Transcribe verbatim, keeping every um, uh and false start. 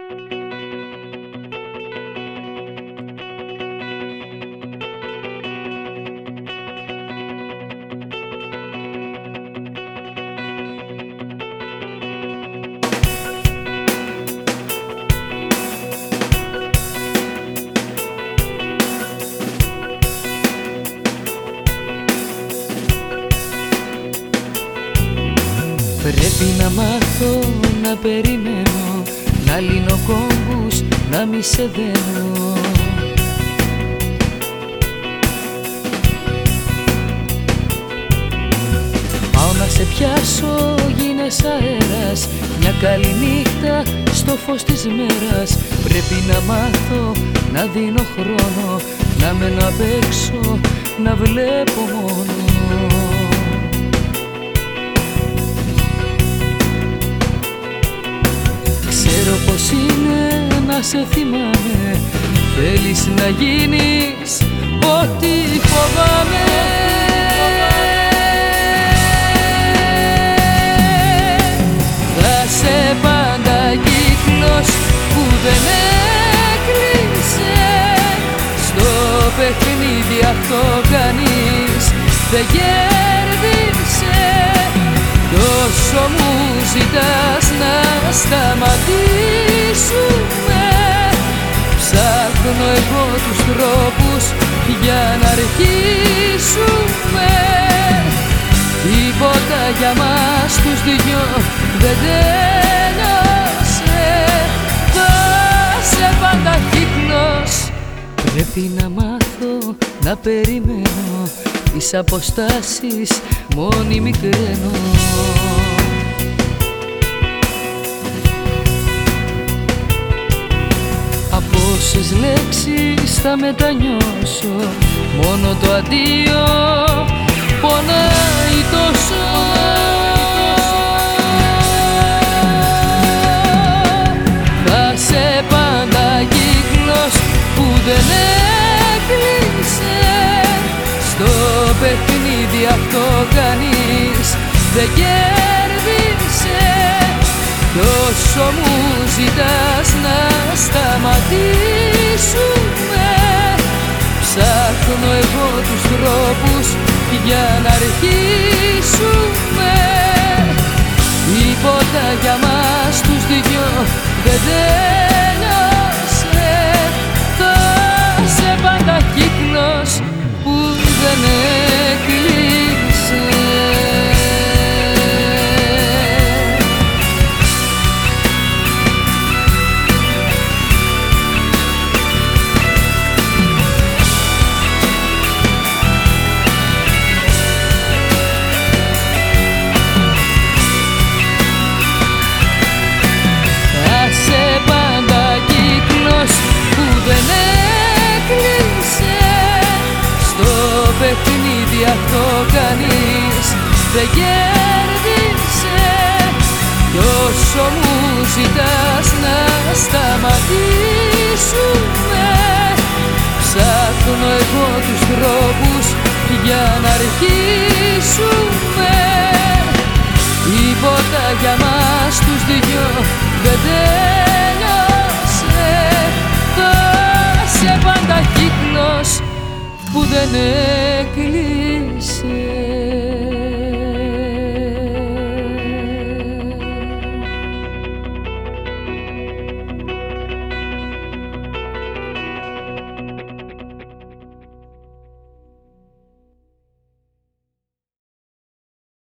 Πρέπει να μάθω να περιμένω, να λύνω κόμπους, να μη σε δένω. Πάω να σε πιάσω, γίνες αέρας, μια καλή νύχτα στο φως της μέρας. Πρέπει να μάθω να δίνω χρόνο, να μένω απ' έξω, να βλέπω μόνο. Ξέρω πως είναι να σε θυμάμαι, θέλεις να γίνεις ό,τι φοβάμαι. Θα σε πάντα κύκλος που δεν έκλεισε, στο παιχνίδι αυτό κανείς δεν κέρδισε. Τόσο μου ζητάς να σταματήσουμε, ψάχνω εγώ τους τρόπους για να αρχίσουμε. Τίποτα για μας τους δυο δεν τέλειωσε, θα σε πάντα κύκλος. Πρέπει να μάθω να περιμένω, τις αποστάσεις μόνη μικραίνω. Από όσες λέξεις θα μετανιώσω, μόνο το αντίο πονάει τόσο. Θα σε πάντα κύκλος που δεν έκλεισε, στο παιχνίδι αυτό κανείς δεν κέρδισε. Τόσο μου ζητάς να σταματήσουμε, ψάχνω εγώ τους τρόπους για να αρχίσουμε. Τίποτα για μας τους δυο δεν τέλειωσε, θα σε πάντα κύκλος που δεν έκλεισε. Θα σε πάντα κύκλος που δεν έκλεισε, στο παιχνίδι αυτό κανείς δεν κέρδισε. Τόσο μου ζητάς να σταματήσουμε, ψάχνω εγώ τους τρόπους για να αρχίσουμε. Τίποτα για μας τους δυο δεν τέλειωσε, θα σε πάντα κύκλος που δεν έκλεισε.